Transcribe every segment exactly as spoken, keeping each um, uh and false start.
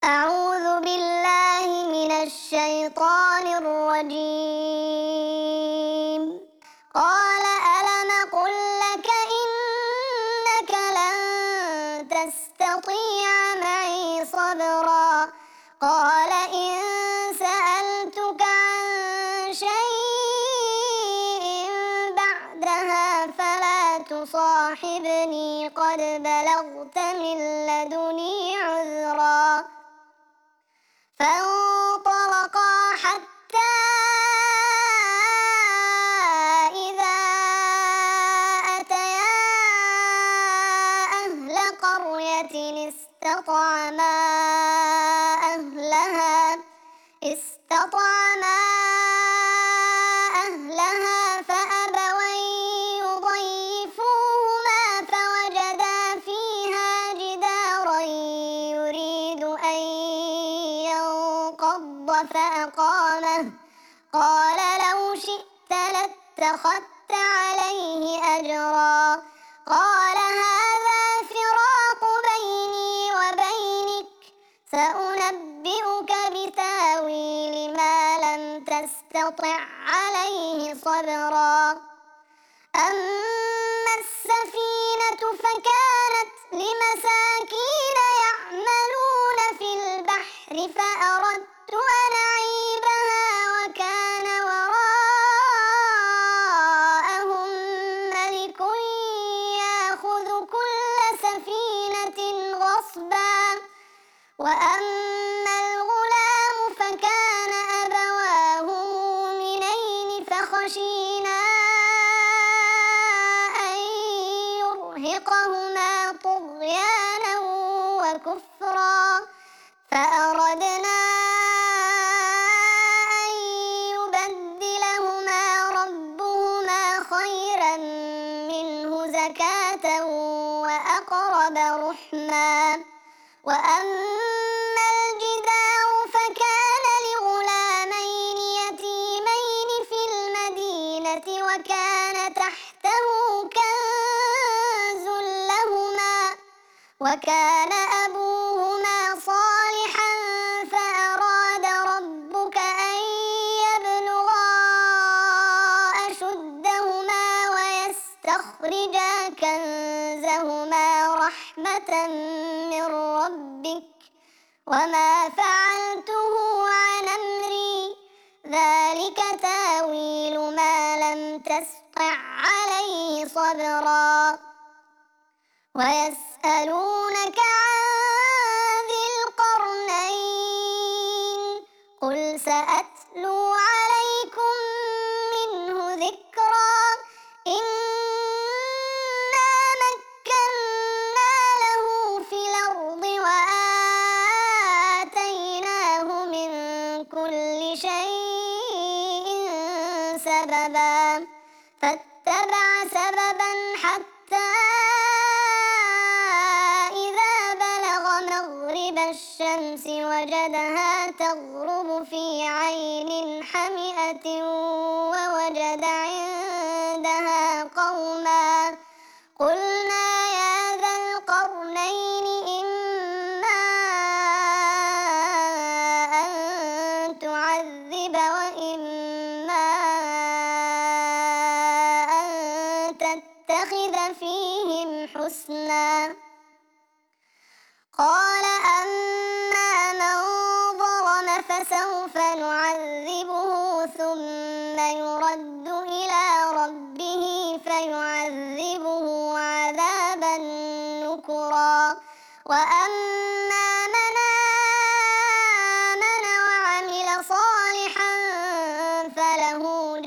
أعوذ بالله من الشيطان الرجيم. قال ألم قل لك إنك لن تستطيع معي صبرا قال إن سألتك عن شيء بعدها فلا تصاحبني قد بلغت من لدني عذرا. فانطلقا حتى إذا أتيا أهل قرية استطعما أهلها استطعما أهلها فأبوا أن يضيفوهما فوجدا فيها جدارا يريد أن ينقض فأقامه قال لو شئت لاتخذت عليه أجرا. قال هذا فراق بيني وبينك سأنبئك بتاويل ما لم تستطع عليه صبرا. أما السفينة فكانت لمساكين يعملون في البحر فأردت أن أعيبها وكان وراءهم ملك يأخذ كل سفينة غصبا. وأما الغلام فكان أبواه مؤمنين فخشينا أن يرهقهما طغيانا وكفرا فأردنا أن يبدلهما ربهما خيرا منه زكاة وأقرب رحما. وأما الجدار فكان لغلامين يتيمين في المدينة وكان تحته كنز لهما وكان أبوهما صالحا فأراد ربك أن يبلغا أشدهما ويستخرجا كنزهما رحمة من ربك وما فعلته عن أمري ذلك تاويل ما لم تسطع عليه صبرا. ويسألونك عن ذي القرنين قل سأتلو عليكم منه ذكرا. إنا مكنا له في الأرض وآتيناه من كل شيء سببا فاتبع سببا حتى إذا بلغ مغرب الشمس وجدها تغرب في عين حمئة ووجد عندها قوما قلنا يا ذا القرنين إما أن تعذب وإما أن تتخذ فيهم حسنا. قال أما من ظلم فسوف نعذبه ثم يرد إلى ربه فيعذبه عذابا نكرا. وأما من آمن وعمل صالحا فله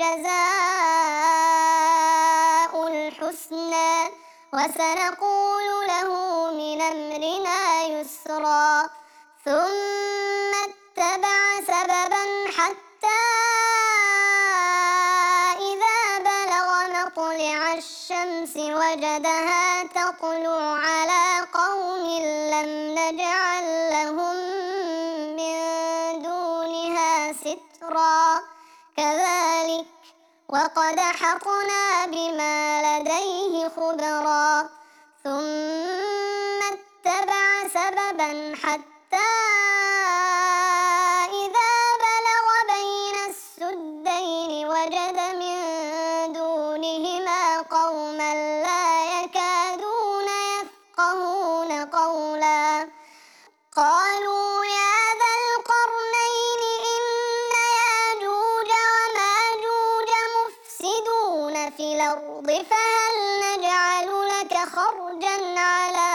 جزاء الحسنى وسنقول له من أمرنا يسرا. ثم اتبع سببا حتى إذا بلغ مطلع الشمس وجدها تطلع على قوم لم نجعل لهم من دونها سترا كذلك وقد أحطنا بما لديه خبرا. ثم اتبع سببا حتى قالوا يا ذا القرنين إن ياجوج وماجوج مفسدون في الأرض فهل نجعل لك خرجا على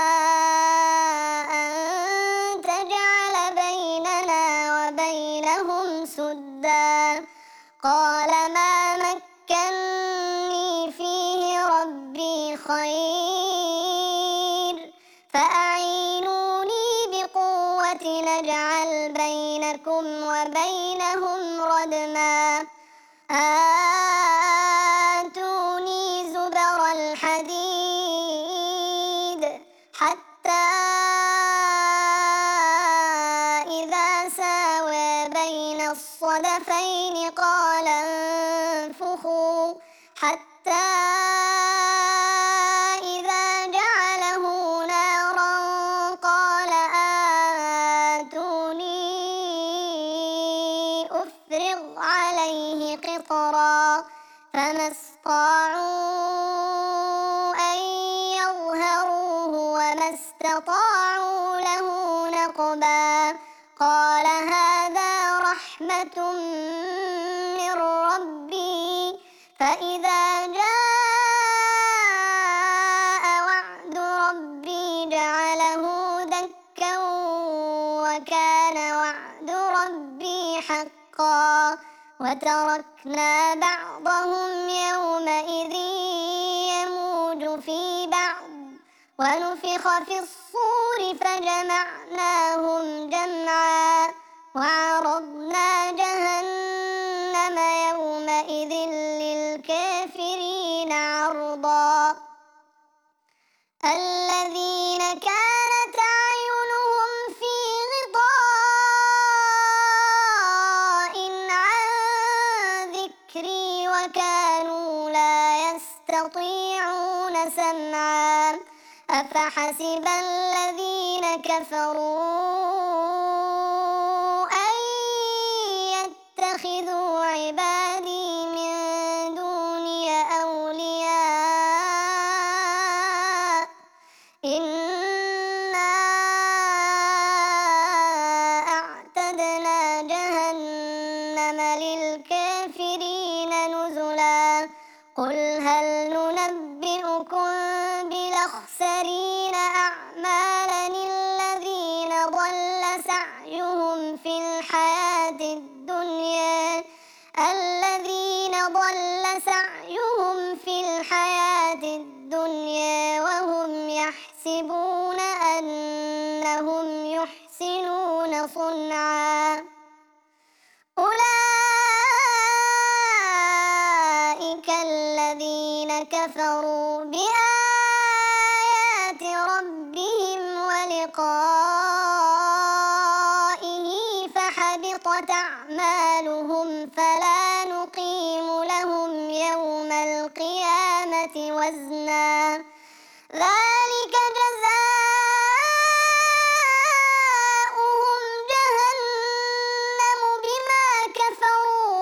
أن تجعل بيننا وبينهم سدا قال ما مكني فيه ربي خير فأعينوني بقوة نجعل بينكم وبينهم ردما آتوني زبر الحديد حتى إذا ساوى بين الصدفين قال انفخوا حتى إذا جعله نارا قال آتوني أفرغ عليه قطرا فما استطاعوا أن يظهروه وما استطاعوا له نقبا قال هذا رحمة من ربي فإذا جاء وعد ربي جعله دكا وكان وعد ربي حقا وتركنا بعضهم يومئذ يموج في بعض ونفخ في الصور فجمعناهم جمعا وعرضنا جهنم يومئذ للكافرين عرضا الذين كانت أعينهم في غطاء عن ذكري وكانوا لا يستطيعون سمعا أفحسب الذين كفروا أن يتخذوا عبادي من دوني أولياء إنا أعتدنا جهنم للكافرين نزلا قل هل ننبئكم بالأخسرين أعمالا الذين ضل سعيهم في الحياة الدنيا الذين ضل سعيهم في الحياة الدنيا وهم يحسبون أنهم يحسنون صنعا أولئك الذين كفروا بآيات ربهم ولقائه فحبطت أعمالهم فلا نقيم لهم يوم القيامة وزنا ذلك جزاؤهم جهنم بما كفروا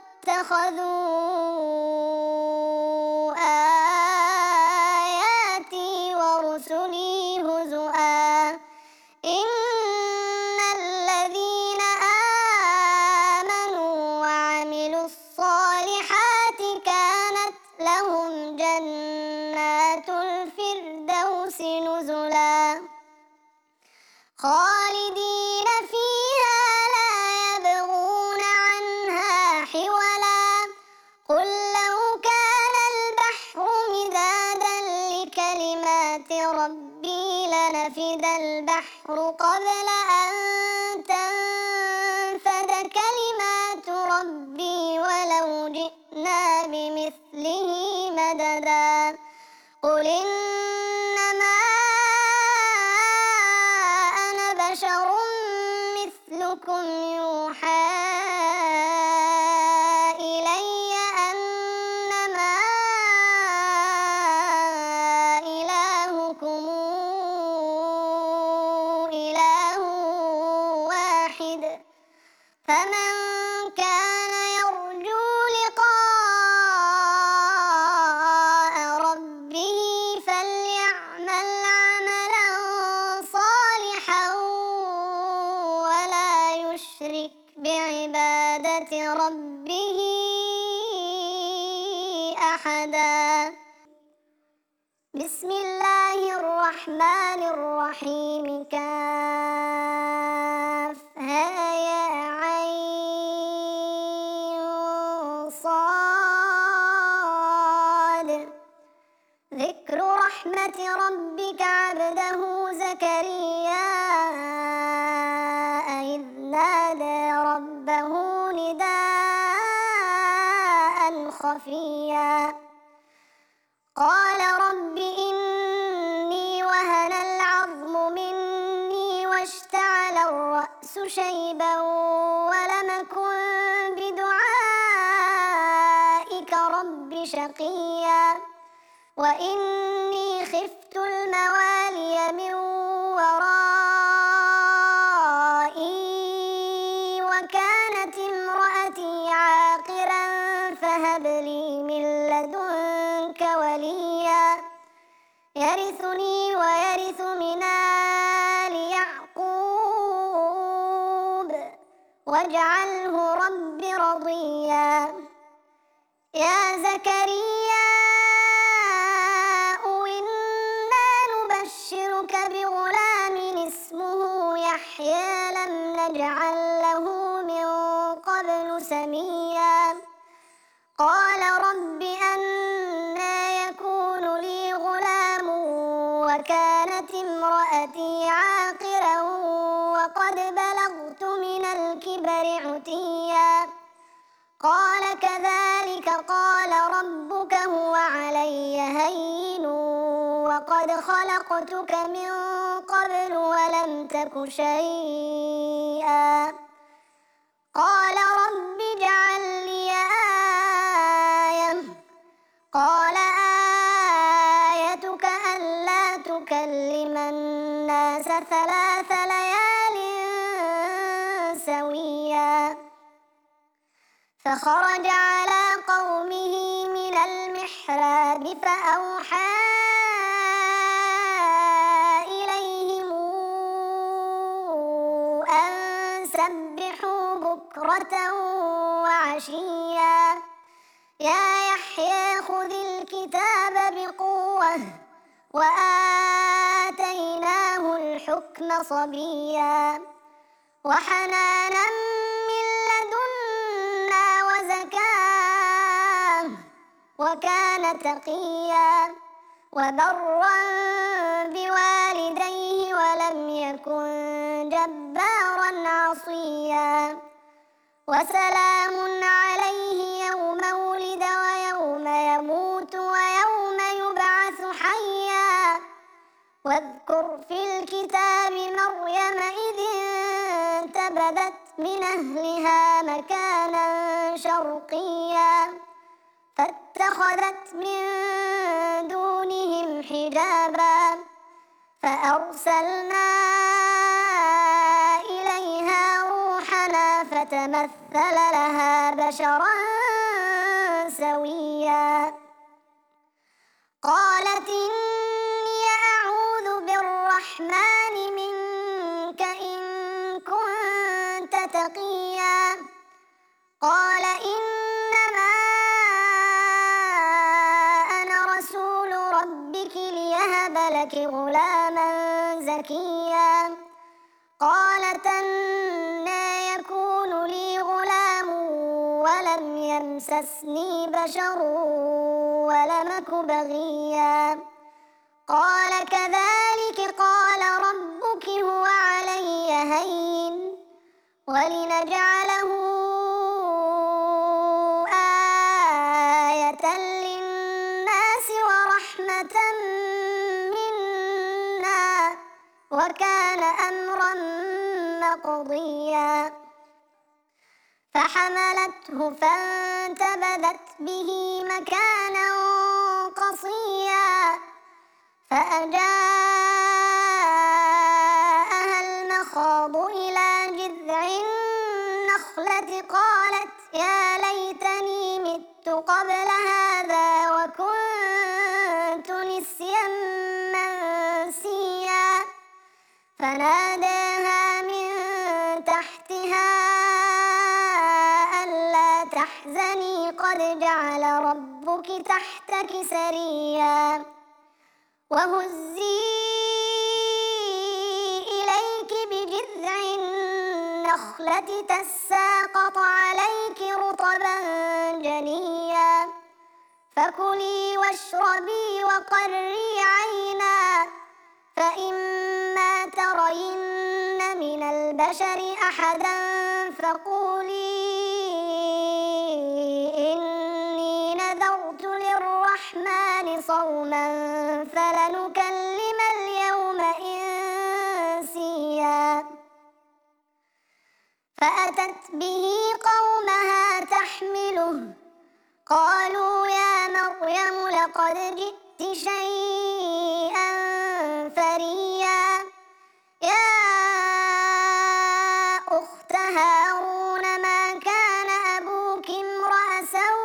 واتخذوا آياتي ورسلي هزؤا إن الذين آمنوا وعملوا الصالحات كانت لهم جنات الفردوس نزلا خالدين فيها لا يبغون عنها حولا قل لو كان البحر مدادا لكلمات ربي لنفد البحر قبل أن تنفد كلمات ربي ولو جئنا بمثله مددا قل إنما أنا بشر مثلكم يوحى إلي أنما إلهكم إله واحد فمن كان يرجو لقاء ربه فليعمل عملا صالحا يشرك بعبادة ربه أحدا. بسم الله الرحمن الرحيم. كافها يا عين صاد. ذكر رحمة ربك عبده زكريا إذ نادى ربه نداء خفيا قال رب إني وهن العظم مني واشتعل الرأس شيبا ولم أكن بدعائك رب شقيا وإني خفت الموالي من ورائي وكانت امرأتي عاقرا فهب لي من لدنك وليا يرثني ويرث من آل يعقوب واجعله رب رضيا. يا زكريا إنا نبشرك بغلام اسمه يحيى لم نجعل له من قبل سميا قال رب أنى يكون لي غلام وكانت امرأتي عاقرا وقد بلغت من الكبر عتيا قال كذلك قال ربك هو علي هين وقد خلقتك من قبل ولم تك شيئا قال رب اجعل لي آية قال آيتك ألا تكلم الناس ثلاث ليال سويا فخرج على قومه من المحراب فأوحى إليهم أن سبحوا بكرة وعشيا يا يحيى خذ الكتاب بقوة وآتيناه الحكم صبيا وحنانا من لدنا وزكاة وكان تقيا وبرا بوالديه ولم يكن جبارا عصيا وسلام عليه يوم ولد ويوم يموت ويوم يبعث حيا واذكر في الكتاب مريم إذ انتبذت من أهلها مكانا شرقيا فاتخذت من دونهم حجابا فأرسلنا إليها روحنا فتمثل لها بشرا سويا قالت إني أعوذ بالرحمن منك إن كنت تقيا قال إنما أنا رسول ربك ليهب لك غلاما زكيا قالت أنى يكون لي غلام ولم يمسسني بشر ولم أك بغيا قال كذلك قال ربك هو علي هين ولنجعله آية للناس ورحمة منا وكان أمرا مقضيا فحملته فانتبذت به مكانا قصيا فأجاءها المخاض إلى جذع النخلة قالت يا ليتني مت قبل هذا وكنت نسيا منسيا فناداها من تحتها تحزني قد جعل ربك تحتك سريا وهزي إليك بجذع النخلة تساقط عليك رطبا جنيا فكلي واشربي وقري عينا فإما ترين من البشر أحدا فقولي إني نذرت للرحمن صوما فلنكلم اليوم إنسيا فأتت به قومها تحمله قالوا يا مريم لقد جئت شيئا فريا يا أخت هارون ما كان أبوك امرأ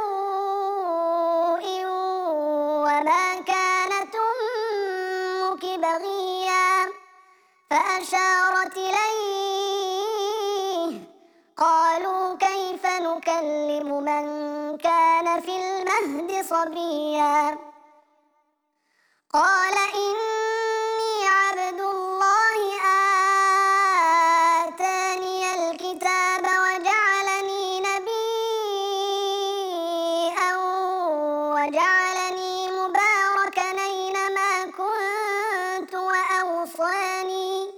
سوء وما كانت أمك بغيا فأشارت إليه قالوا كيف نكلم من كان في المهد صبيا قال إني عبد الله آتاني الكتاب وجعلني نبيا وجعلني مباركا أينما كنت وأوصاني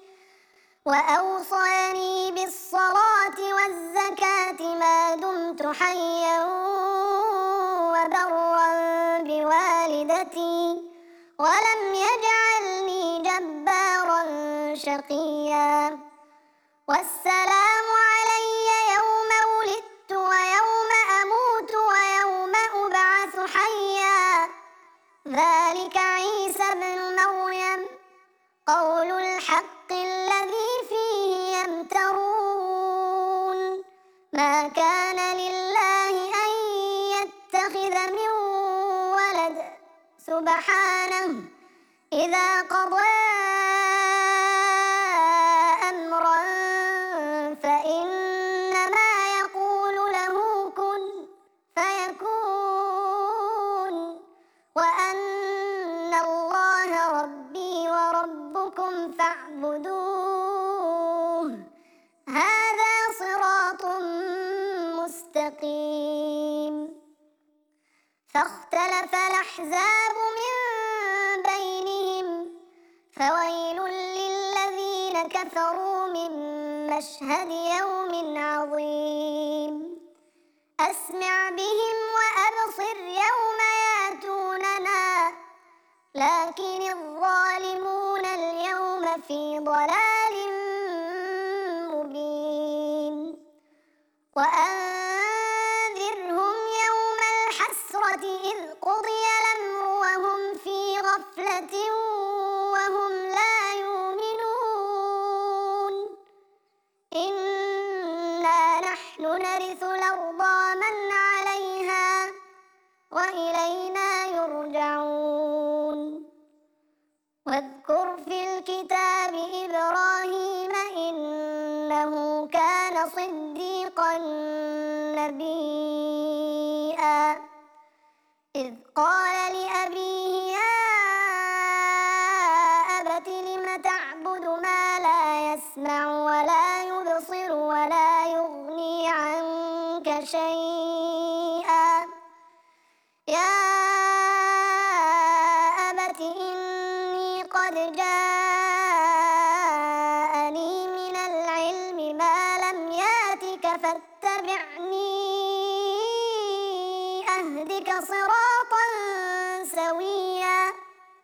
وأوصاني بالصلاة والزكاة ما دمت حيا وبرا بوالدتي ولم يجعلني جبارا شقيا والسلام علي يوم ولدت ويوم أموت ويوم أبعث حيا ذلك عيسى ابن مريم قول الحق الذي فيه يمترون ما كان لله أن يتخذ من ولد سبحانه إذا قضى أمرا فإنما يقول له كن فيكون وأن الله ربي وربكم فاعبدوه هذا صراط مستقيم فاختلف الأحزاب من بينهم فويل للذين كفروا من مشهد يوم عظيم أسمع بهم وأبصر يوم يأتوننا لكن الظالمون اليوم في ضلال مبين وأنذرهم يوم الحسرة إذ قضي الأمر وهم في غفلة وهم لا يؤمنون إنا نحن نرث الأرض ومن عليها وإلينا يرجعون واذكر في الكتاب إبراهيم إنه كان صديقا نبيا إذ قال لأبيه يا أبت لم تعبد ما لا يسمع ولا يبصر ولا يغني عنك شيئا يا أبت إني قد جاءني من العلم ما لم ياتك فاتبعني أهدك صراطا سويا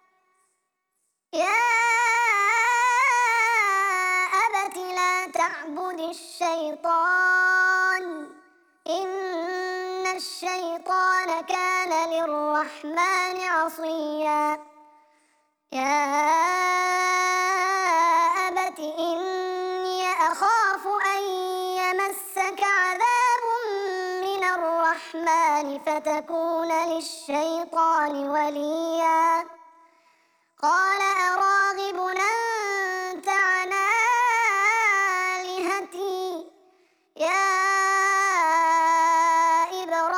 يا أبت لا تعبد الشيطان إن الشيطان كان للرحمن عصيا يا أبت إني أخاف أن يمسك عذاب من الرحمن فتكون للشيطان وليا قال أراغب أنت عن آلهتي يا إبراهيم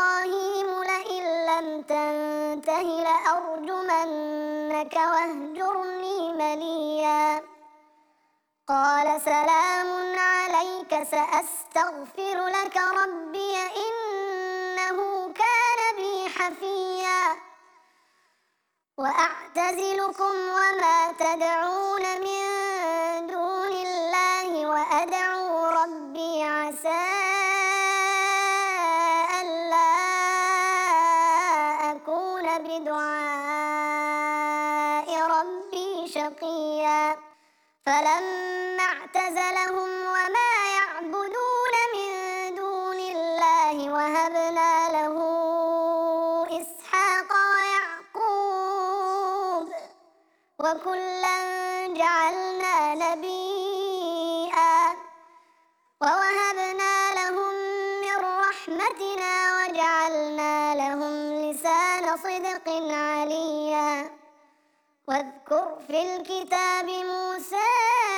أستغفرنك واهجرني مليا. قال سلام عليك سأستغفر لك ربي إنه كان بي حفيا. وأعتزلكم وما تدعون من دون الله وأدعو ربي عسى ألا أكون بدعاء ربي شقيا. فلما اعتزلهم وما يعبدون من دون الله وهبنا له إسحاق ويعقوب وكلا جعلنا نبيا ووهبنا لهم من رحمتنا وجعلنا لهم لسان صدق عليا. واذكر في الكتاب موسى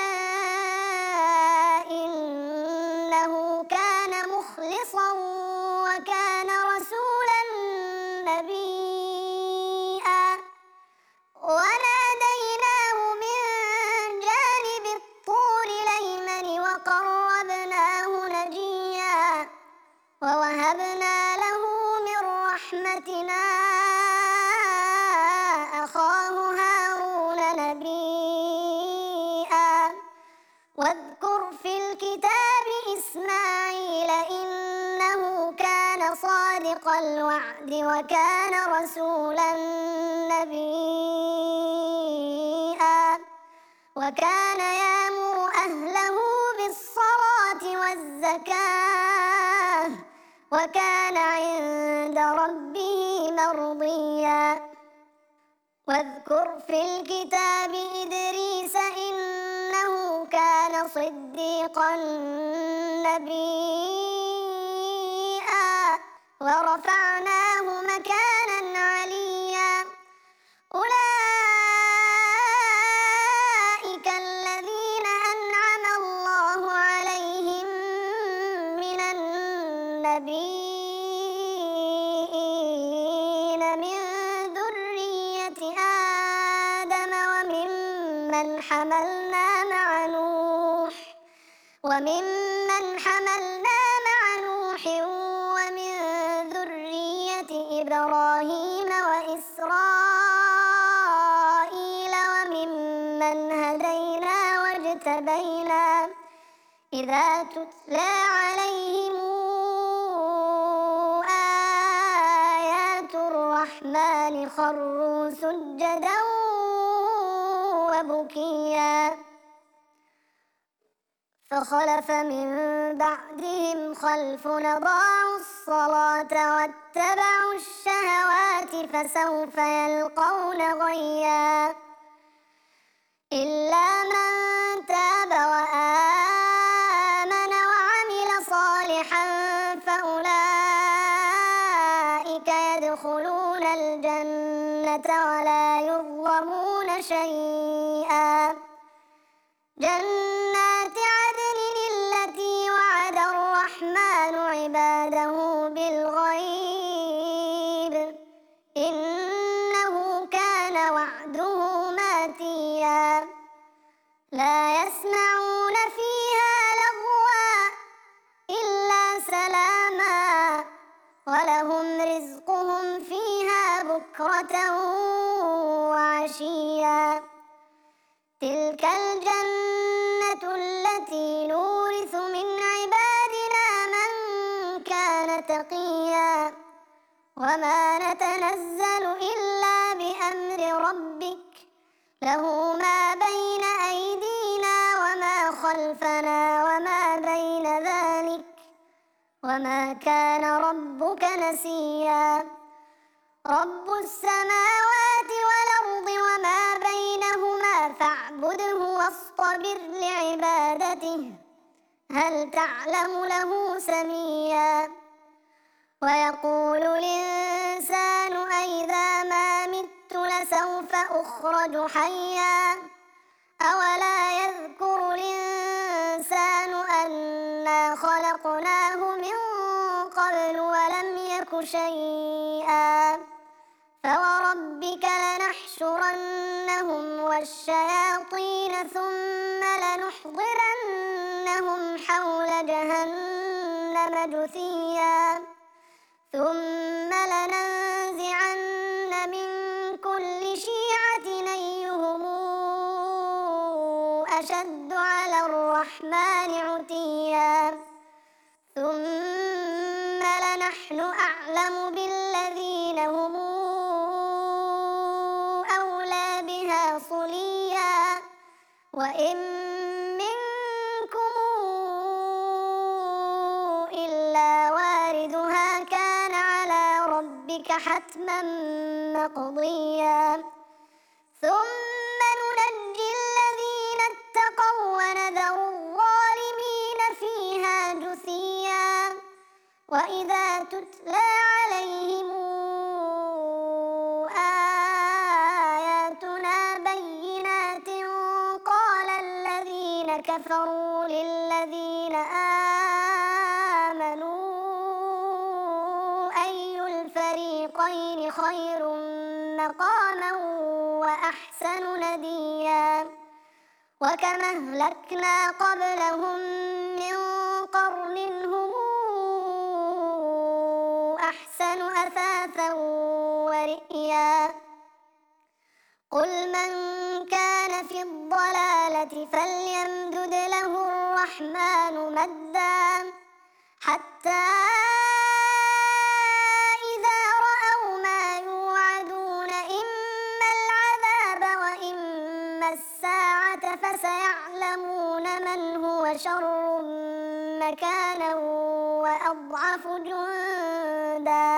إنه كان مخلصا وكان رسولا نبيا. وناديناه من جانب الطور الأيمن وقربناه نجيا. ووهبنا له من رحمتنا أخاه هارون نبيا. واذكر في الكتاب إسماعيل إنه كان صادق الوعد وكان رسولا نبيا. وكان يأمر أهله بالصلاة والزكاة وكان عند ربه مرضيا. واذكر في الكتاب إدريس إنه كان صديقا نبيا ورفعناه مكانا عليا. أولئك الذين أنعم الله عليهم من النبيين من ذرية آدم وممن حملنا مع نوح وممن حملنا مع نوح ومن ذرية إبراهيم وإسرائيل وممن هدينا واجتبينا. إذا تتلى عليهم آيات الرحمن خروا سجدا وبكيا. فخلف من بعدهم خلف أضاعوا الصلاة واتبعوا الشهوات فسوف يلقون غيا. إلا من تاب وآمن وعمل صالحا فأولئك يدخلون الجنة ولا يظلمون شيئا. جنات عدن التي وعد الرحمن عباده بالغيب إنه كان وعده ماتيا. لا يسمعون فيها لغوا إلا سلاما ولهم رزقهم فيها بكرة وعشيا. تلك الجنة التي نورث من عبادنا من كان تقيا. وما نتنزل إلا بأمر ربك له ما بين أيدينا وما خلفنا وما بين ذلك وما كان ربك نسيا. رب السماوات والأرض وما بينهما فاعبده واصطبر لعبادته هل تعلم له سميا. ويقول الإنسان أإذا ما مت لسوف أخرج حيا. أولا يذكر الإنسان أنا خلقناه من قبل ولم يك شيئا فوربك لنحشرنهم والشياطين ثم لنحضرنهم حول جهنم جثيا ثم لننزعن من كل شيعة أيهم أشد على الرحمن عتيا ثم لنحن أعلم بالذين هم أولى بها صليا وإن منكم إلا واردها كان على ربك حتما مقضيا ثم ننجي الذين اتقوا ونذر الظالمين فيها جثيا وإذا تتلى عليهم آياتنا بينات قال الذين كفروا للذين آمنوا أي الفريقين خير مقاما وأحسن نديا وكم أهلكنا قبلهم من قرن هم أحسن أثاثا ورئيا قل من كان في الضلالة فليمدد له الرحمن مدا حتى إذا رأوا ما يوعدون إما العذاب وإما الساعة فسيعلمون من هو شر مكانا وأضعف جندا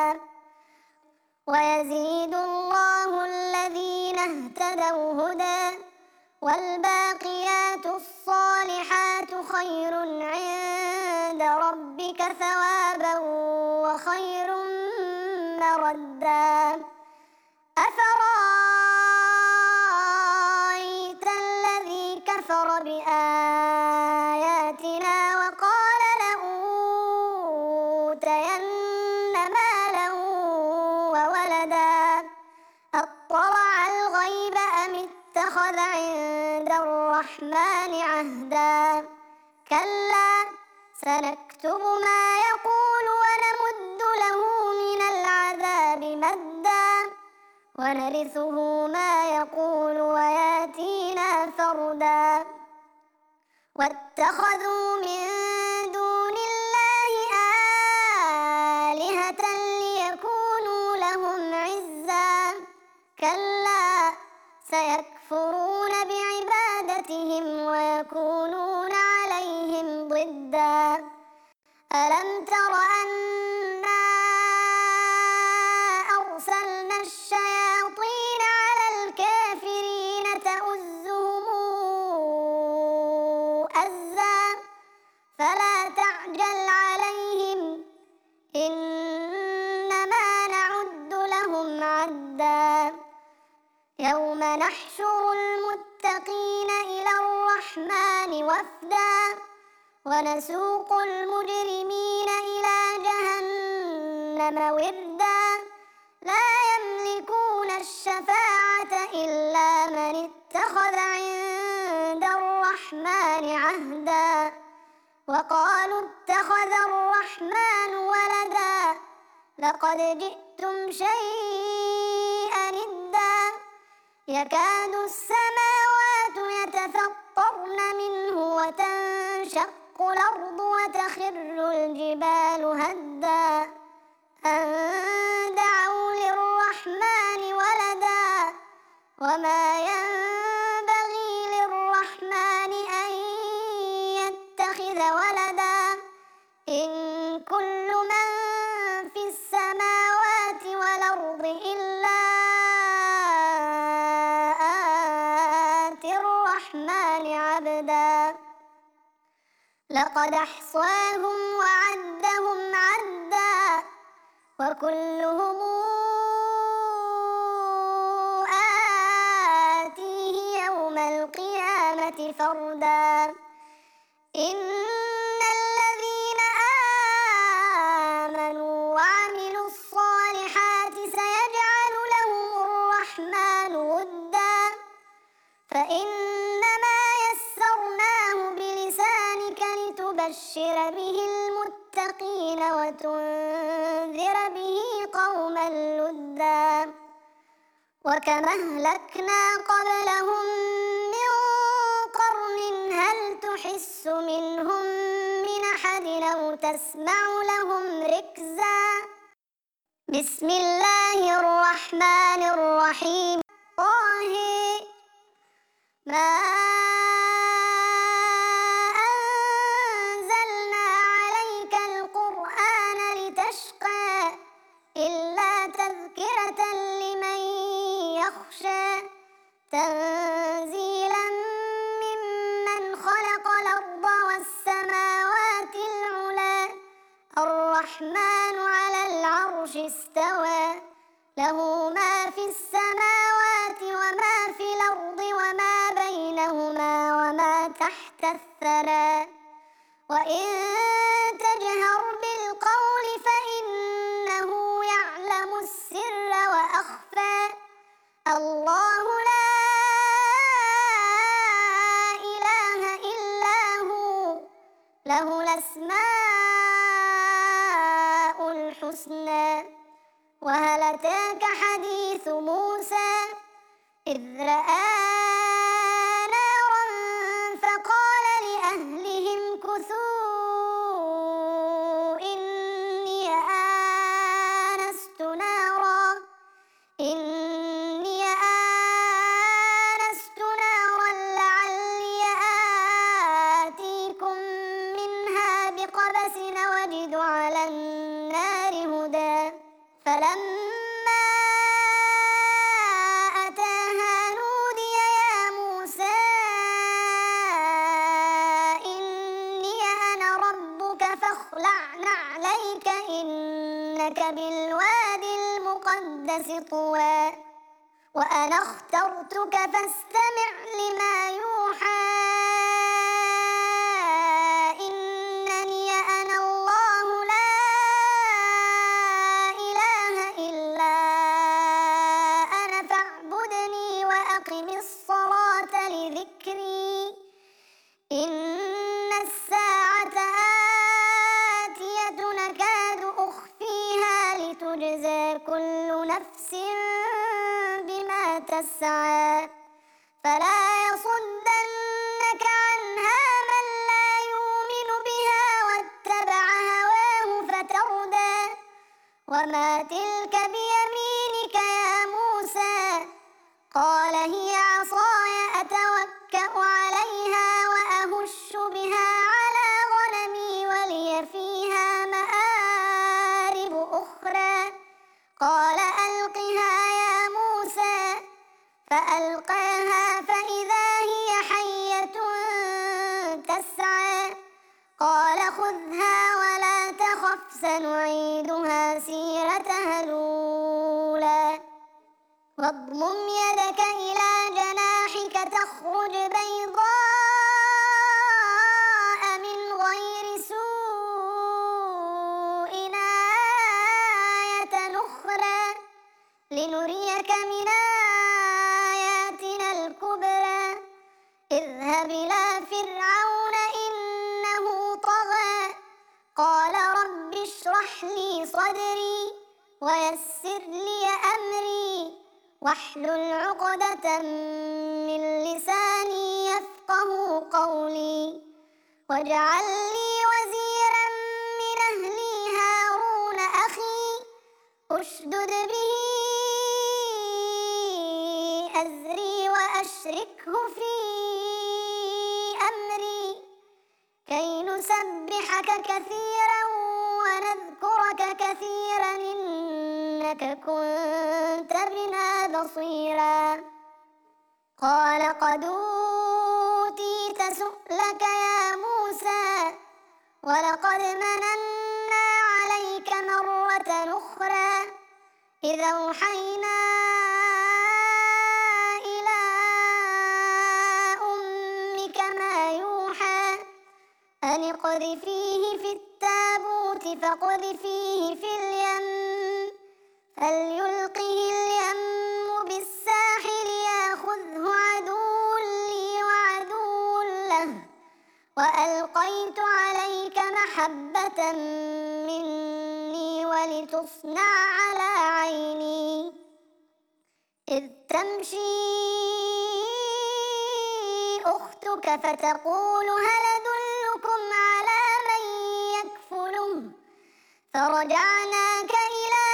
ويزيد الله الذين اهتدوا هدى والباقيات الصالحات خير عند ربك ثوابا وخير مردا أفرأيت الذي كفر بآياتنا وقال لأوتين مالا وولدا أطلع الغيب أم اتخذ عند الرحمن عهدا كلا سنكتب ما يقول ونمد له من العذاب مدا ونرثه ما يقول وياتينا فردا واتخذوا من دون الله آلهة ليكونوا لهم عزا كلا سيكفرون بعبادتهم ويكونون عليهم ضدا ألم تر أنا أرسلنا الشياطين على الكافرين تؤزهم أزا فلا تعجل عليهم إنما نعد لهم عدا يوم نحشر المتقين إلى الرحمن وفدا ونسوق المجرمين إلى جهنم وردا لا يملكون الشفاعة إلا من اتخذ عند الرحمن عهدا وقالوا اتخذ الرحمن ولدا لقد جئتم شيئا إدا يكاد السماوات يتفطرن منه وتنشق الأرض وتخر الجبال هدا أن دعوا للرحمن ولدا وما ينبغي للرحمن أن يتخذ ولدا إن كل من في السماوات والأرض إلا آتي الرحمن عبدا لقد أحصاهم وعدهم عدا وكلهم آتيه يوم القيامة فردا إن الذين آمنوا وعملوا الصالحات سيجعل لهم وتبشر به المتقين وتنذر به قوما لدا وكم أهلكنا قبلهم من قرن هل تحس منهم من أحد أو تسمع لهم ركزا. بسم الله الرحمن الرحيم. طه ما أنزلنا عليك القرآن لتشقى إلا تذكرة لمن يخشى تنزيلا ممن خلق الأرض والسماوات العلى الرحمن على العرش استوى له ما في السماوات وما في الأرض وما بينهما وما تحت الثرى وإن تجهر بالقول فإنه يعلم السر وأخفى الله لا إله إلا هو له الأسماء الحسنى. وهل أتاك حديث موسى إذ رأى نارا فقال لأهلهم كثوا إني آنست نارا إني آنست نارا لعلي آتيكم منها بقبس وأجد على النار هدى فلما أتاها نودي يا موسى إني أنا ربك فاخلع نعليك إنك بالوادي المقدس طوى وأنا اخترتك فاستمع لما يوحى إنني أنا الله لا وأقم الصلاة لذكري إن الساعة آتية نكاد أخفيها لتجزى كل نفس بما تسعى فلا يصدنك عنها من لا يؤمن بها واتبع هواه فتردى وما تلك بيمينك يا موسى قال هي عصاي أتوكأ عليها وأهش بها على غنمي ولي فيها مآرب أخرى قال ألقها يا موسى فألقاها فإذا هي حية تسعى قال خذها ولا تخف سنعيدها سيرتها الأولى واضمم يدك إلى جناحك تخرج بيضاء من غير سوء آية أخرى لنريك من آياتنا الكبرى اذهب إلى فرعون إنه طغى قال رب اشرح لي صدري ويسر لي أمري واحلل عقدة من لساني يفقه قولي واجعل لي وزيرا من أهلي هارون أخي أشدد به أزري وأشركه في أمري كي نسبحك كثيرا ونذكرك كثيرا إنك كنت بنا بصيرا قال قد أوتيت سؤلك يا موسى ولقد مننا عليك مرة أخرى إذ أوحينا إلى أمك ما يوحى أن اقذفيه في التابوت فاقذفيه في اليم فليلقه اليم بالساحل ياخذه عدو لي وعدو له وألقيت عليك محبة مني ولتصنع على عيني إذ تمشي أختك فتقول هل أدلكم على من يكفله فرجعناك إلى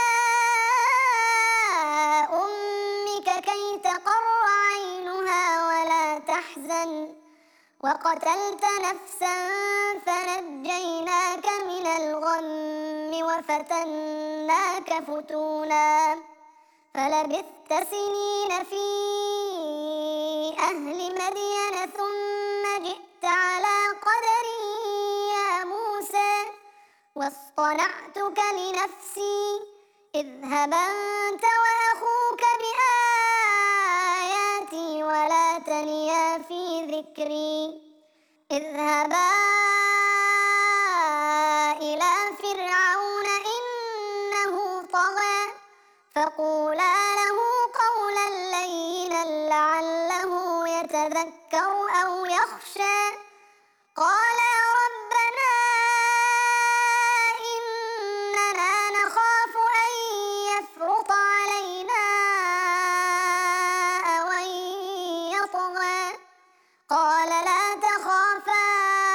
أمك كي تقر عينها ولا تحزن وقتلت نفسا فنجيناك من الغم وفتناك فتونا فلبثت سنين في أهل مدين ثم جئت على قدر يا موسى واصطنعتك لنفسي اذهب أنت وأخوك بآياتي ولا تنيا في ذكري اذهبا إلى فرعون إنه طغى فقولا له قولا لينا لعله يتذكر أو يخشى قالا ربنا إننا نخاف أن يفرط علينا أو أن يطغى قال لا تخافا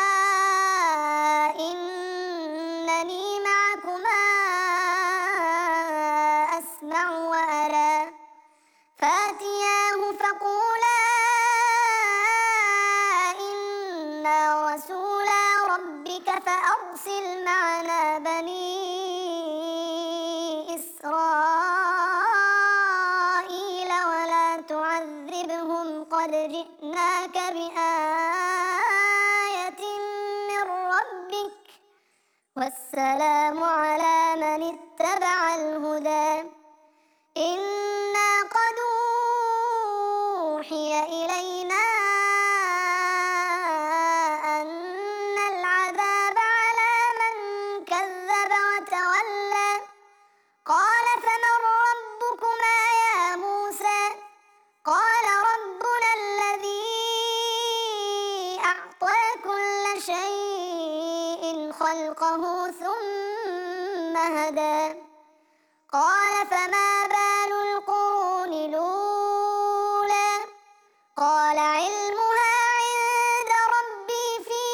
إنني معكما أسمع وأرى فأتياه فقولا إنا رسولا ربك فأرسل معنا بني إسرائيل ولا تعذبهم قد جئناك بآية من ربك والسلام على من اتبع الهدى إنا قد أوحي إلينا أن العذاب على من كذب وتولى قال فمن ربكما يا موسى قال ربنا الذي أعطى كل شيء خلقه ثم هدى قال فما بال القرون الأولى قال علمها عند ربي في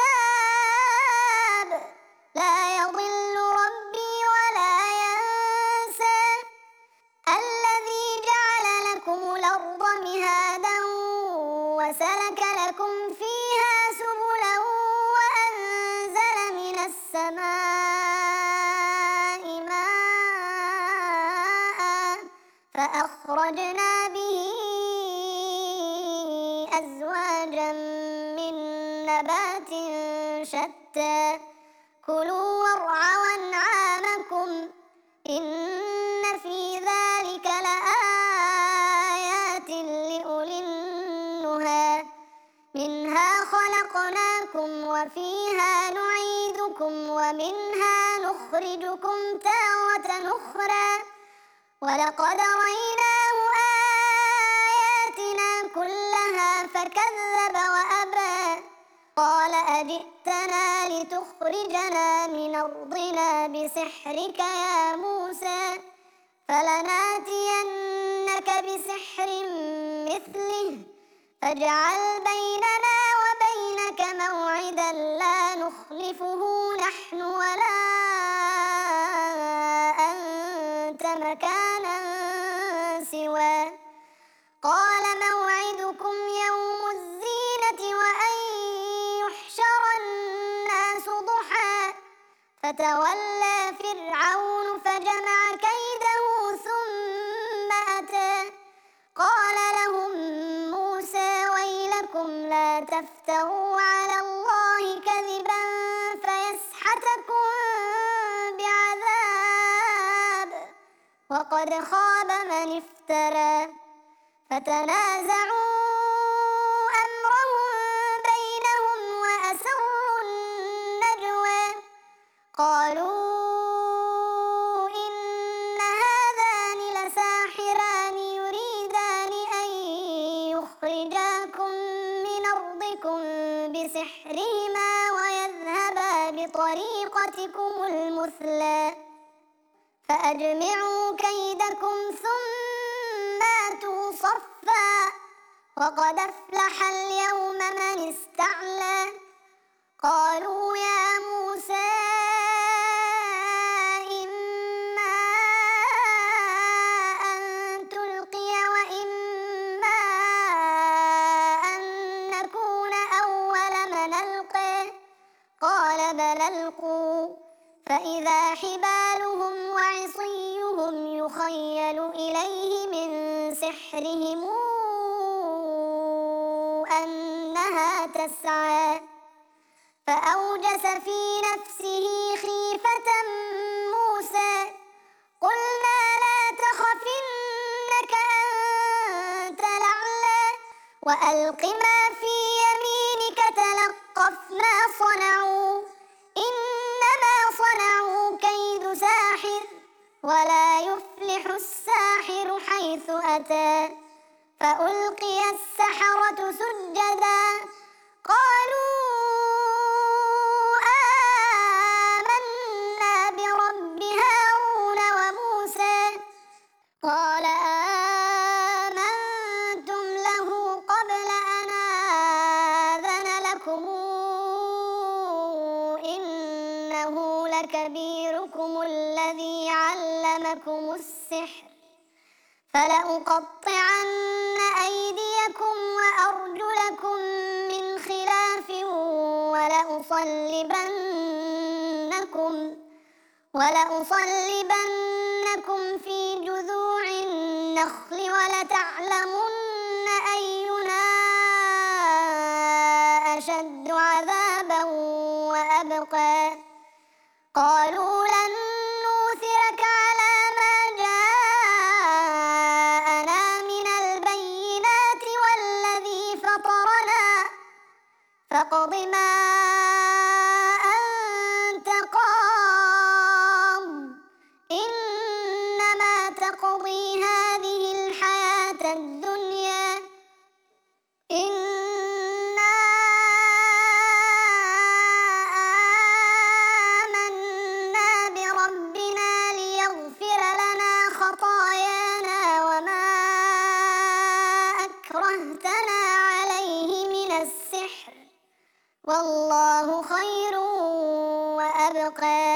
كتاب لا يضل ربي ولا ينسى الذي جعل لكم الأرض مهادا وسلك لكم فيها سبلا وأنزل من السماء ماء فأخرجنا به أزواجا من نبات شتى كلوا وارعوا أنعامكم إن في ذلك لآيات لأولي النهى منها خلقناكم وفيها نعيدكم ومنها نخرجكم تارة أخرى ولقد رأيناه آياتنا كلها فكذب وأبى قال أجئتنا لتخرجنا من أرضنا بسحرك يا موسى فلناتينك بسحر مثله فاجعل بيننا وبينك موعدا لا نخلفه نحن ولا أنت مكانا سوى قال موعدكم يوم الزينة وأن يحشر الناس ضحى فتولى فرعون فجمع كيده ثم أتى قال لهم موسى ويلكم لا تفتروا على الله كذبا فيسحتكم بعذاب وقد خاب من افترى فتنازعوا أمرهم بينهم وأسروا النجوى قالوا إن هذان لساحران يريدان أن يخرجاكم من أرضكم بسحرهما ويذهبا بطريقتهما طريقتكم المثلى فأجمعوا كيدكم ثم أتوا صفا وقد أفلح اليوم من استعلى قالوا يا موسى إما أن تلقي وإما أن نكون أول من ألقي قال بل ألقوا فإذا حبالهم وعصيهم يخيل إليه من سحرهم أنها تسعى فأوجس في نفسه خيفة موسى قلنا لا تخف إنك أنت الأعلى وألق ما في يمينك تلقف ما صنعوا إنما صنعوا كيد ساحر ولا يفلح الساحر حيث أتى فألقي السحرة سجدا قالوا آمنا برب هارون وموسى قال آمنتم له قبل أن آذن لكم إنه لكبيركم الذي علمكم السحر فلأقطعن أيديكم وأرجلكم من خلاف ولأصلبنكم ولأصلبنكم في جذوع النخل ولتعلمن أينا أشد عذابا وأبقى قالوا لن نؤثرك على ما جاءنا من البينات والذي فطرنا فاقض ما أنت قاض إنما تقضي هذه الحياة الدنيا إنا آمنا بربنا ليغفر لنا خطايانا وما أكرهتنا عليه من السحر والله خير وأبقى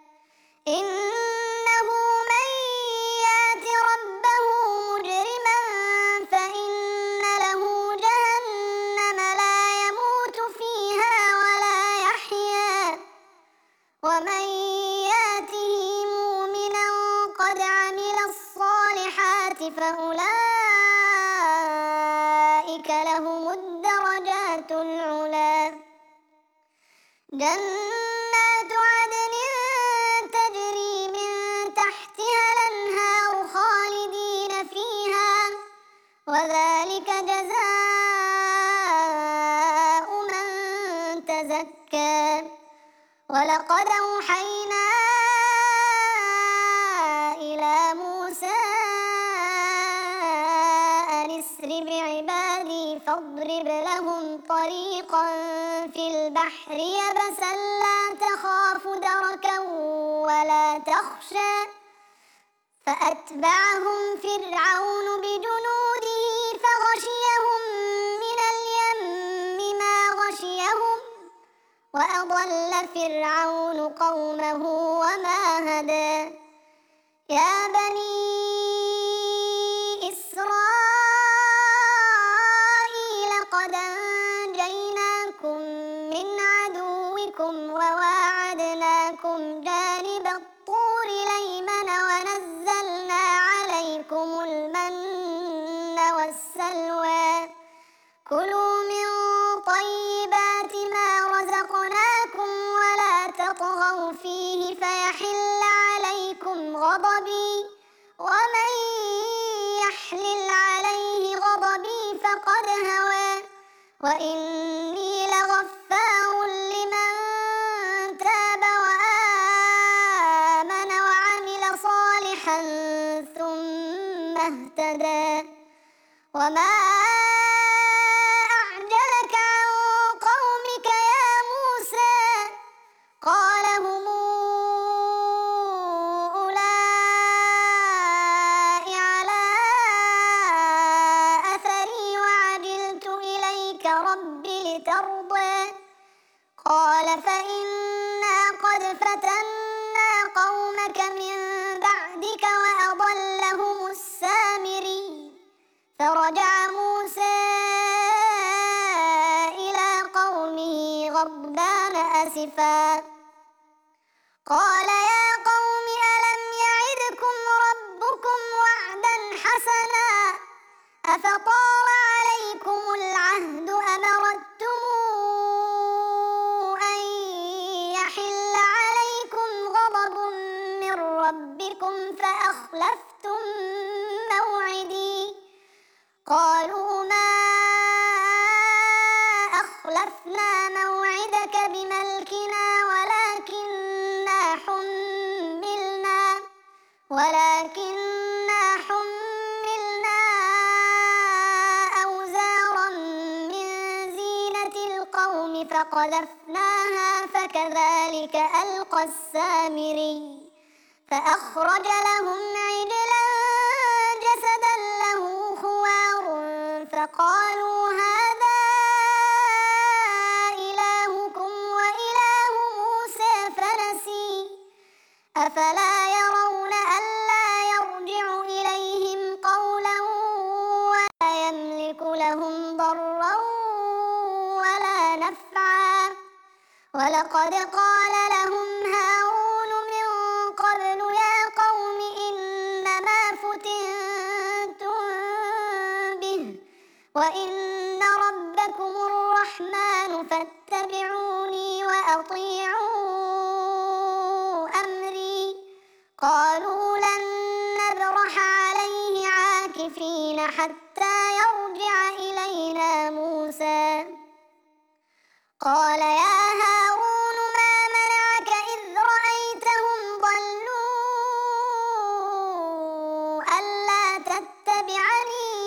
إنه من يأت ربه مجرما فإن له جهنم لا يموت فيها ولا يحيا ومن يأته مؤمنا قد عمل الصالحات فأولئك لهم الدرجات العلى جنات عدن تجري من تحتها الأنهار خالدين فيها وذلك جزاء من تزكى ولقد أوحينا إلى موسى أن اسر بعبادي فاضرب لهم طريقا في البحر يبسا لا تخاف دركا ولا تخشى فأتبعهم فرعون بجنوده فغشيهم من اليم ما غشيهم وأضل فرعون قومه وما هدى يا بني إسرائيل قد أنجيناكم من عدوكم وواعدناكم جانب الطور الأيمن ونزلنا عليكم المن والسلوى كلوا من طيبات ما رزقناكم ولا تطغوا فيه فيحل عليكم غضبي ومن يحلل عليه غضبي فقد هوى وإني لغفار لمن تاب وآمن وعمل صالحا ثم اهتدى وما أعجلك عن قومك يا موسى قال فتنا قومك من بعدك وأضلهم السامري فرجع موسى إلى قومه غضبان أسفا قال يا قوم ألم يعدكم ربكم وعدا حسنا أفطال عليكم العهد أم أردتم أن يحل عليكم غضب من ربكم فأخلفتم موعدي قالوا ما أخلفنا موعدك بملكنا ولكننا حملنا ولكننا حملنا أوزارا من زينة القوم فقذفناها فكذلك ألقى السامري فأخرج لهم عجلا جسدا له خوار فقالوا هذا إلهكم وإله موسى فنسي أفلا يرون ألا يرجع إليهم قولا ولا يملك لهم ضرا ولا نفعا ولقد قال لهم هارون من قبل يا قوم إنما فتنتم به وإن ربكم الرحمن فاتبعوني وأطيعوا أمري قالوا لن نبرح عليه عاكفين حتى يرجع إلينا موسى قال يا هارون ما منعك إذ رأيتهم ضلوا ألا تتبعني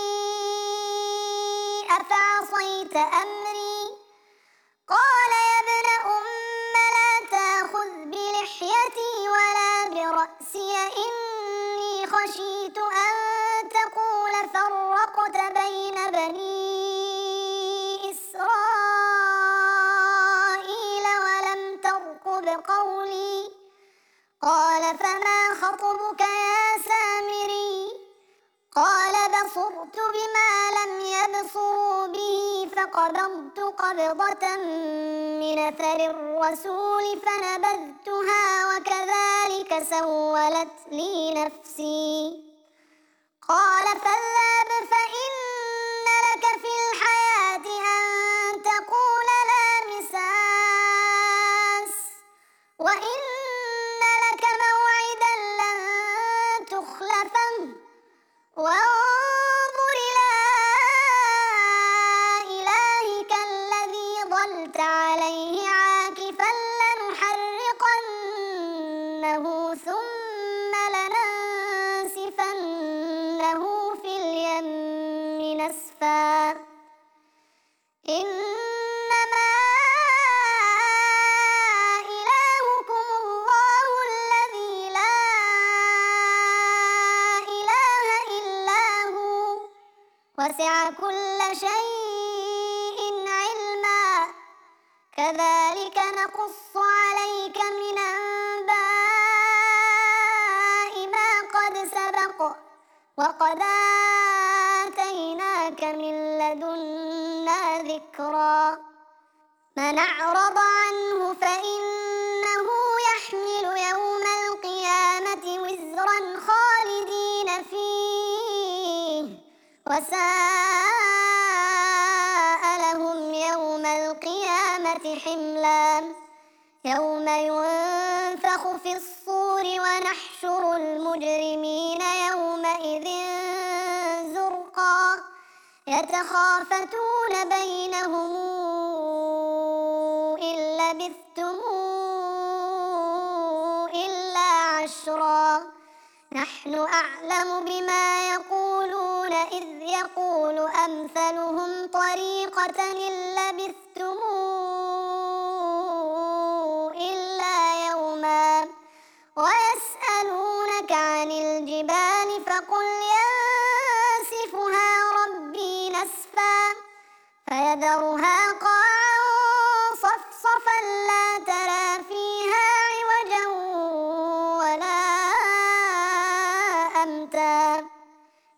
أفعصيت أمري قال يا ابن أم لا تأخذ بلحيتي ولا برأسي إني خشيت أن تقول فرقت بين بني إسرائيل ولم ترقب قولي قال فما خطبك يا سامري قال بصرت بما لم يبصروا به فقبضت قبضة من أثر الرسول فنبذتها وكذلك سولت لي نفسي قال فاذهب فإن لك في الحياة أن تقول لا مساس وإن لك موعدا لن تخلفه وانظر إلى إلهك الذي ظلت عليه عاكفا لنحرقنه ثم لننسفنه في اليم نسفا إنما إلهكم الله الذي لا إله إلا هو وسع كل شيء علما كذلك نقص عليك من أنباء ما قد سبق وقد آتيناك من لدنا ذكرا من أعرض عنه فإنه يحمل يوم القيامة وزرا خالدين فيه وساء لهم يوم القيامة حملا يوم ينفخ في الصور ونحشر المجرمين يومئذ زرقا يتخافتون بينهم إن لبثتم إلا عشرا نحن أعلم بما يقولون إذ يقول أمثلهم طريقة إن لبثتم إلا يوما ويسألونك عن الجبال فقل ينسفها ربي نسفا فيذرها قاعا صفصفا لا ترى فيها عوجا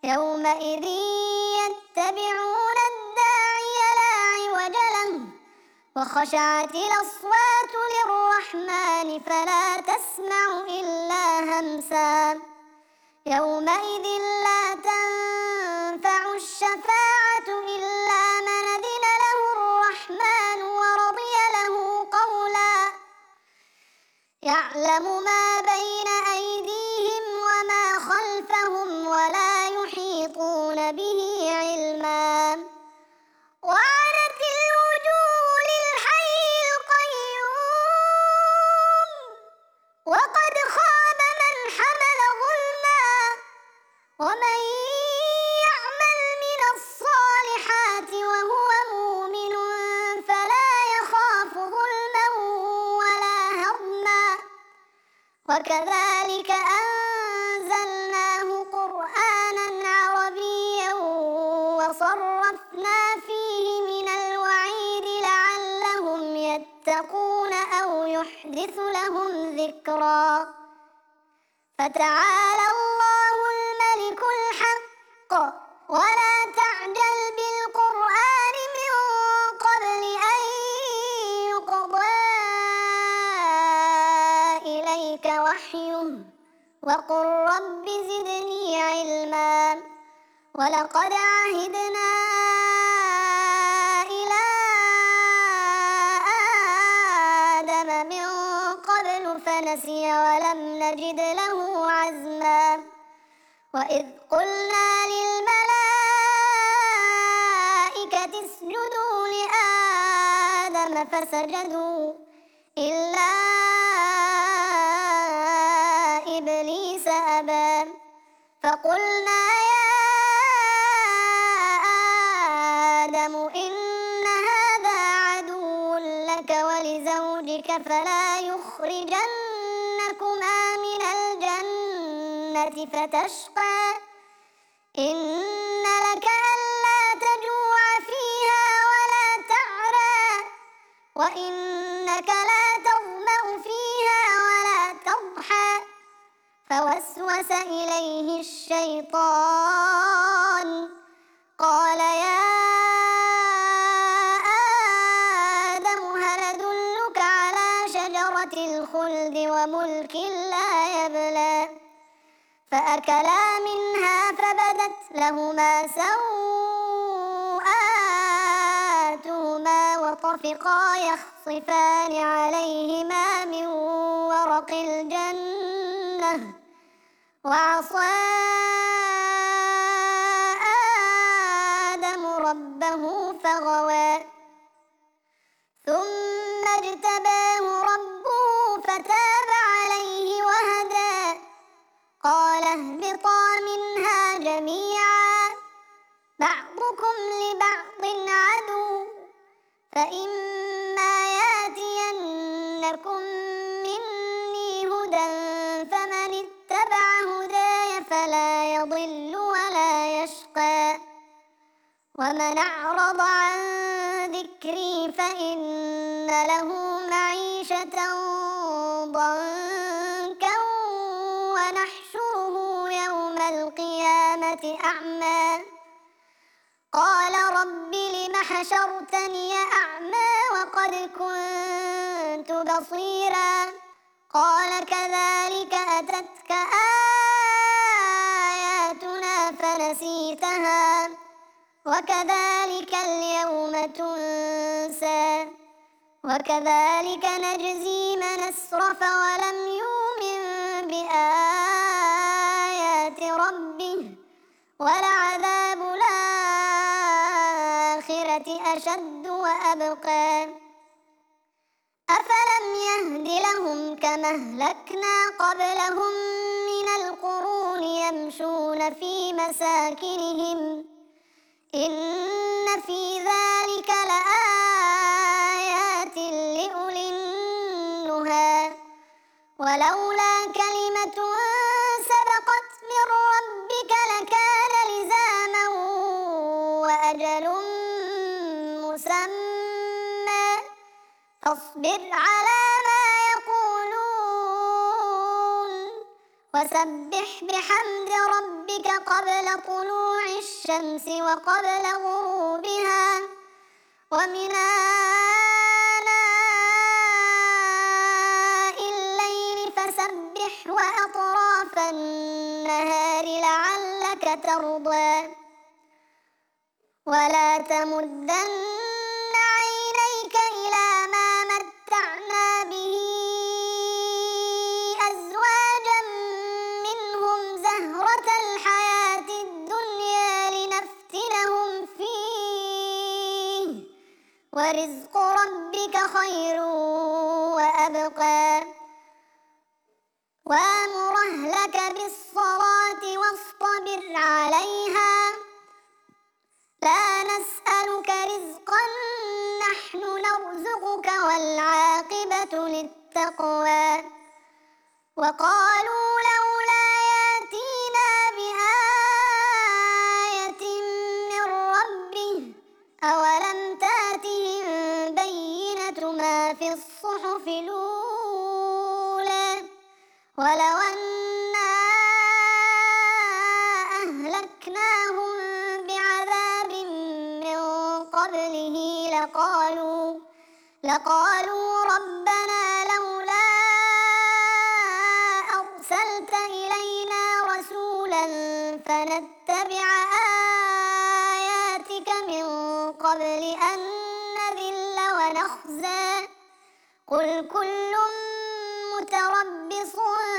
يومئذ يتبعون الداعي لا عوج له وخشعت الأصوات للرحمن فلا تسمع إلا همسا يومئذ لا تنفع الشفاعة إلا من أذن له الرحمن ورضي له قولا يعلم ما بين أيديهم وما خلفهم ولا يحيطون به علما وعنت الوجوه للحي القيوم وقد خاب من حمل ظلما ومن يعمل من الصالحات وهو مؤمن فلا يخاف ظلما ولا هضما وكذلك أنزلناه قرآنا عربيا وصرفنا فيه من الوعيد لعلهم يتقون أو يحدث لهم ذكرا فتعالى الله الملك الحق ولا تعجل بالقرآن من قبل أن يقضى إليك وحيه وقل رب زدني علما ولقد عهدنا إلى آدم من قبل فنسي ولم نجد له عزما وإذ قلنا للملائكة اسجدوا لآدم فسجدوا إلا إبليس أبى فقلنا يا آدم إن هذا عدو لك ولزوجك فلا يخرجنكما من الجنة فتشقى إن لك ألا تجوع فيها ولا تعرى وإنك لا تظمأ فيها ولا تضحى فوسوس إليه الشيطان قال يا آدم هل أدلك على شجرة الخلد وملك لا يبلى فأكلا منها فبدت لهما سوآتهما وطفقا يخصفان عليهما من ورق الجنة وعصى آدم ربه فغوى ثم اجتباه ربه فتاب عليه وهدى قال اهبطا منها جميعا بعضكم لبعض عدو فإما ياتينكم مني هدى فمن اتبع هداي فلا يضل ولا يشقى ومن أعرض عن ذكري فإن له معيشة ضنكا ونحشره يوم القيامة أعمى قال رب لم حشرتني أعمى وقد كنت بصيرا قال كذلك أتتك آياتنا فنسيتها وكذلك اليوم تنسى وكذلك نجزي من أسرف ولم يؤمن بآيات ربه ولعذاب الآخرة أشد وأبقى أفلم يهد لهم كما أهلكنا قبلهم من القرون يمشون في مساكنهم إن في ذلك لآيات لأولي النهى ولولا كلمة سبقت من ربك لكان لزاما وأجل مسمى فاصبر على ما يقولون وسبح بحمد ربك قبل طلوع الشمس وقبل غروبها ومن آناء الليل فسبح وأطراف النهار لعلك ترضى ولا تمدن عينيك إلى ما متعنا به أزواجا منهم زهرة الحياة الدنيا لنفتنهم فيه ورزق ربك خير وأبقى وأمر أهلك بالصلاة واصطبر عليها لا نسألك رزقا نحن نرزقك والعاقبة للتقوى وقالوا لولا يأتينا بآية من ربه أولم تأتهم بينة ما في الصحف الأولى ولو أنا أهلكناهم بعذاب من قبله لقالوا لقالوا ربنا لولا أرسلت إلينا رسولا فنتبع آياتك من قبل أن نذل ونخزى قل كل متربص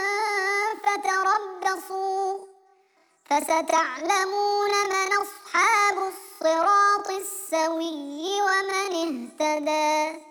فتربصوا فستعلمون من أصحاب الصراط السوي ومن اهتدى.